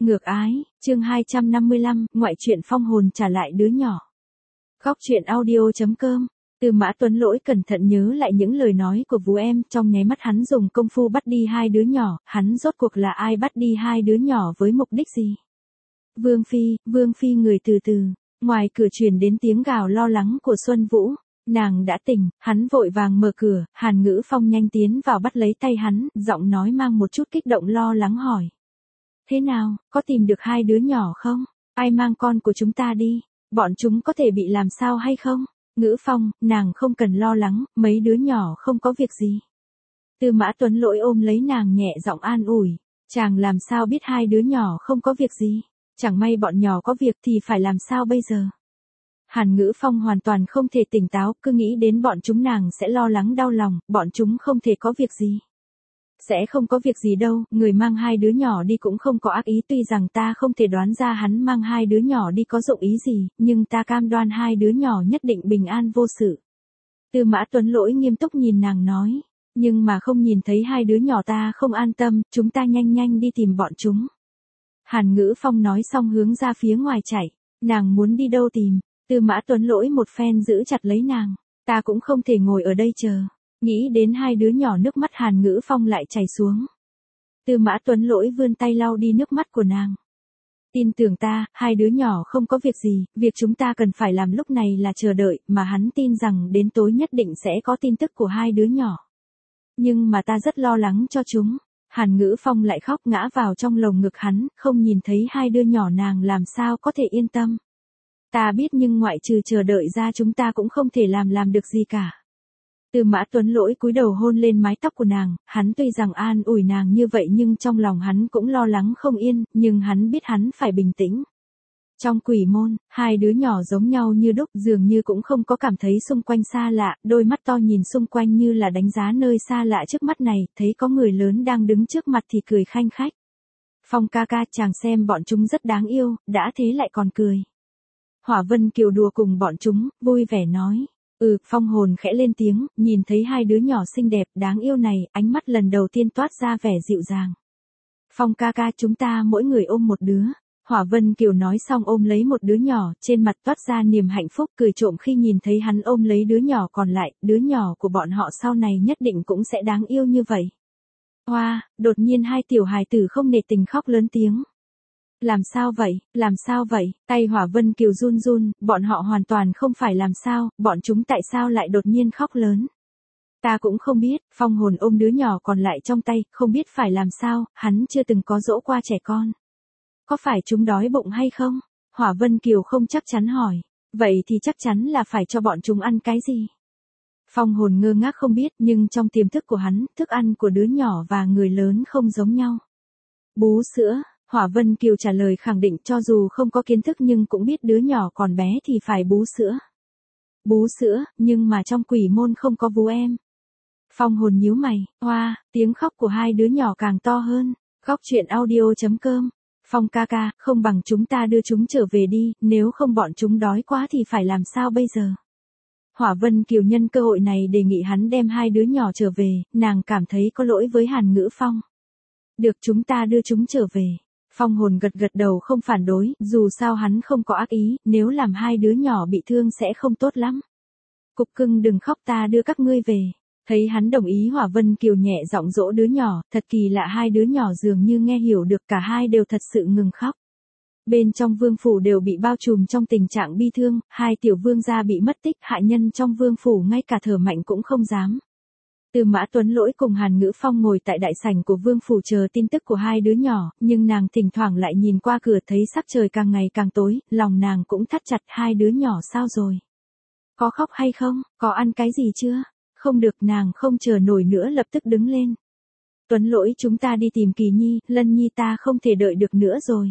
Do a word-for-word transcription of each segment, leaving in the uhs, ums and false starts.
Ngược ái, chương hai trăm năm mươi lăm, ngoại truyện Phong hồn trả lại đứa nhỏ. Góc truyện audio chấm com. Tư Mã Tuấn Lỗi cẩn thận nhớ lại những lời nói của Vú Em, trong nháy mắt hắn dùng công phu bắt đi hai đứa nhỏ, hắn rốt cuộc là ai bắt đi hai đứa nhỏ với mục đích gì? Vương Phi, Vương Phi người từ từ, ngoài cửa truyền đến tiếng gào lo lắng của Xuân Vũ. Nàng đã tỉnh, hắn vội vàng mở cửa, Hàn Ngữ Phong nhanh tiến vào bắt lấy tay hắn, giọng nói mang một chút kích động lo lắng hỏi. Thế nào, có tìm được hai đứa nhỏ không? Ai mang con của chúng ta đi? Bọn chúng có thể bị làm sao hay không? Ngữ Phong, nàng không cần lo lắng, mấy đứa nhỏ không có việc gì. Tư Mã Tuấn Lỗi ôm lấy nàng nhẹ giọng an ủi. Chàng làm sao biết hai đứa nhỏ không có việc gì? Chẳng may bọn nhỏ có việc thì phải làm sao bây giờ? Hàn Ngữ Phong hoàn toàn không thể tỉnh táo, cứ nghĩ đến bọn chúng nàng sẽ lo lắng đau lòng, bọn chúng không thể có việc gì. Sẽ không có việc gì đâu, người mang hai đứa nhỏ đi cũng không có ác ý, tuy rằng ta không thể đoán ra hắn mang hai đứa nhỏ đi có dụng ý gì, nhưng ta cam đoan hai đứa nhỏ nhất định bình an vô sự. Tư Mã Tuấn Lỗi nghiêm túc nhìn nàng nói, nhưng mà không nhìn thấy hai đứa nhỏ ta không an tâm, chúng ta nhanh nhanh đi tìm bọn chúng. Hàn Ngữ Phong nói xong hướng ra phía ngoài chạy, nàng muốn đi đâu tìm? Tư Mã Tuấn Lỗi một phen giữ chặt lấy nàng, ta cũng không thể ngồi ở đây chờ. Nghĩ đến hai đứa nhỏ nước mắt Hàn Ngữ Phong lại chảy xuống. Tư Mã Tuấn Lỗi vươn tay lau đi nước mắt của nàng. Tin tưởng ta, hai đứa nhỏ không có việc gì, việc chúng ta cần phải làm lúc này là chờ đợi, mà hắn tin rằng đến tối nhất định sẽ có tin tức của hai đứa nhỏ. Nhưng mà ta rất lo lắng cho chúng. Hàn Ngữ Phong lại khóc ngã vào trong lồng ngực hắn, không nhìn thấy hai đứa nhỏ nàng làm sao có thể yên tâm. Ta biết nhưng ngoại trừ chờ đợi ra chúng ta cũng không thể làm làm được gì cả. Tư Mã Tuấn Lỗi cúi đầu hôn lên mái tóc của nàng, hắn tuy rằng an ủi nàng như vậy nhưng trong lòng hắn cũng lo lắng không yên, nhưng hắn biết hắn phải bình tĩnh. Trong quỷ môn, hai đứa nhỏ giống nhau như đúc, dường như cũng không có cảm thấy xung quanh xa lạ, đôi mắt to nhìn xung quanh như là đánh giá nơi xa lạ trước mắt này, thấy có người lớn đang đứng trước mặt thì cười khanh khách. Phong ca ca, chàng xem bọn chúng rất đáng yêu, đã thế lại còn cười. Hỏa Vân Kiều đùa cùng bọn chúng, vui vẻ nói. Ừ, Phong hồn khẽ lên tiếng, nhìn thấy hai đứa nhỏ xinh đẹp, đáng yêu này, ánh mắt lần đầu tiên toát ra vẻ dịu dàng. Phong ca ca, chúng ta mỗi người ôm một đứa. Hỏa Vân Kiều nói xong ôm lấy một đứa nhỏ, trên mặt toát ra niềm hạnh phúc, cười trộm khi nhìn thấy hắn ôm lấy đứa nhỏ còn lại, đứa nhỏ của bọn họ sau này nhất định cũng sẽ đáng yêu như vậy. Hoa, đột nhiên hai tiểu hài tử không nể tình khóc lớn tiếng. Làm sao vậy, làm sao vậy, tay Hỏa Vân Kiều run run, bọn họ hoàn toàn không phải làm sao, bọn chúng tại sao lại đột nhiên khóc lớn. Ta cũng không biết, Phong hồn ôm đứa nhỏ còn lại trong tay, không biết phải làm sao, hắn chưa từng có dỗ qua trẻ con. Có phải chúng đói bụng hay không? Hỏa Vân Kiều không chắc chắn hỏi, vậy thì chắc chắn là phải cho bọn chúng ăn cái gì? Phong hồn ngơ ngác không biết, nhưng trong tiềm thức của hắn, thức ăn của đứa nhỏ và người lớn không giống nhau. Bú sữa. Hỏa Vân Kiều trả lời khẳng định, cho dù không có kiến thức nhưng cũng biết đứa nhỏ còn bé thì phải bú sữa. Bú sữa, nhưng mà trong quỷ môn không có Vú Em. Phong hồn nhíu mày, hoa, tiếng khóc của hai đứa nhỏ càng to hơn. Góc truyện audio chấm com. Phong ca ca, không bằng chúng ta đưa chúng trở về đi, nếu không bọn chúng đói quá thì phải làm sao bây giờ? Hỏa Vân Kiều nhân cơ hội này đề nghị hắn đem hai đứa nhỏ trở về, nàng cảm thấy có lỗi với Hàn Ngữ Phong. Được, chúng ta đưa chúng trở về. Phong hồn gật gật đầu không phản đối, dù sao hắn không có ác ý, nếu làm hai đứa nhỏ bị thương sẽ không tốt lắm. Cục cưng đừng khóc, ta đưa các ngươi về. Thấy hắn đồng ý, Hỏa Vân Kiều nhẹ giọng dỗ đứa nhỏ, thật kỳ lạ hai đứa nhỏ dường như nghe hiểu được, cả hai đều thật sự ngừng khóc. Bên trong vương phủ đều bị bao trùm trong tình trạng bi thương, hai tiểu vương gia bị mất tích, hạ nhân trong vương phủ ngay cả thở mạnh cũng không dám. Tư Mã Tuấn Lỗi cùng Hàn Ngữ Phong ngồi tại đại sảnh của vương phủ chờ tin tức của hai đứa nhỏ, nhưng nàng thỉnh thoảng lại nhìn qua cửa thấy sắc trời càng ngày càng tối, lòng nàng cũng thắt chặt, hai đứa nhỏ sao rồi? Có khóc hay không? Có ăn cái gì chưa? Không được, nàng không chờ nổi nữa lập tức đứng lên. Tuấn Lỗi, chúng ta đi tìm Kỳ Nhi, Lân Nhi, ta không thể đợi được nữa rồi.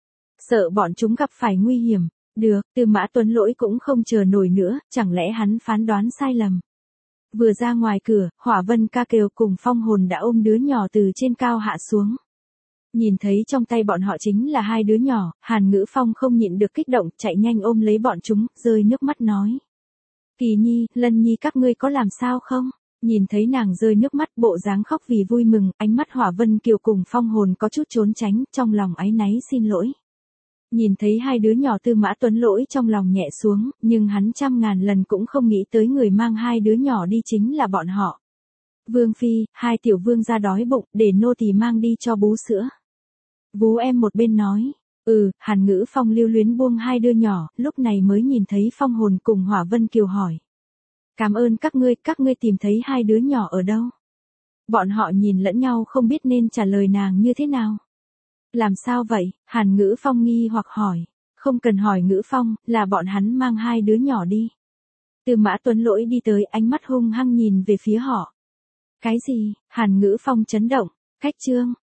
Sợ bọn chúng gặp phải nguy hiểm. Được, Tư Mã Tuấn Lỗi cũng không chờ nổi nữa, chẳng lẽ hắn phán đoán sai lầm. Vừa ra ngoài cửa, Hỏa Vân ca Kiều cùng Phong hồn đã ôm đứa nhỏ từ trên cao hạ xuống. Nhìn thấy trong tay bọn họ chính là hai đứa nhỏ, Hàn Ngữ Phong không nhịn được kích động, chạy nhanh ôm lấy bọn chúng, rơi nước mắt nói. Kỳ Nhi, Lân Nhi, các ngươi có làm sao không? Nhìn thấy nàng rơi nước mắt bộ dáng khóc vì vui mừng, ánh mắt Hỏa Vân Kiều cùng Phong Hồn có chút trốn tránh, trong lòng áy náy xin lỗi. Nhìn thấy hai đứa nhỏ Tư Mã Tuấn Lỗi trong lòng nhẹ xuống, nhưng hắn trăm ngàn lần cũng không nghĩ tới người mang hai đứa nhỏ đi chính là bọn họ. Vương Phi, hai tiểu vương ra đói bụng, để nô tỳ mang đi cho bú sữa. Vú em một bên nói, ừ, Hàn Ngữ Phong lưu luyến buông hai đứa nhỏ, lúc này mới nhìn thấy Phong Hồn cùng Hỏa Vân Kiều hỏi. Cảm ơn các ngươi, các ngươi tìm thấy hai đứa nhỏ ở đâu? Bọn họ nhìn lẫn nhau không biết nên trả lời nàng như thế nào. Làm sao vậy? Hàn Ngữ Phong nghi hoặc hỏi. Không cần hỏi Ngữ Phong, là bọn hắn mang hai đứa nhỏ đi. Tư Mã Tuấn Lỗi đi tới, ánh mắt hung hăng nhìn về phía họ. Cái gì? Hàn Ngữ Phong chấn động. Khách trương,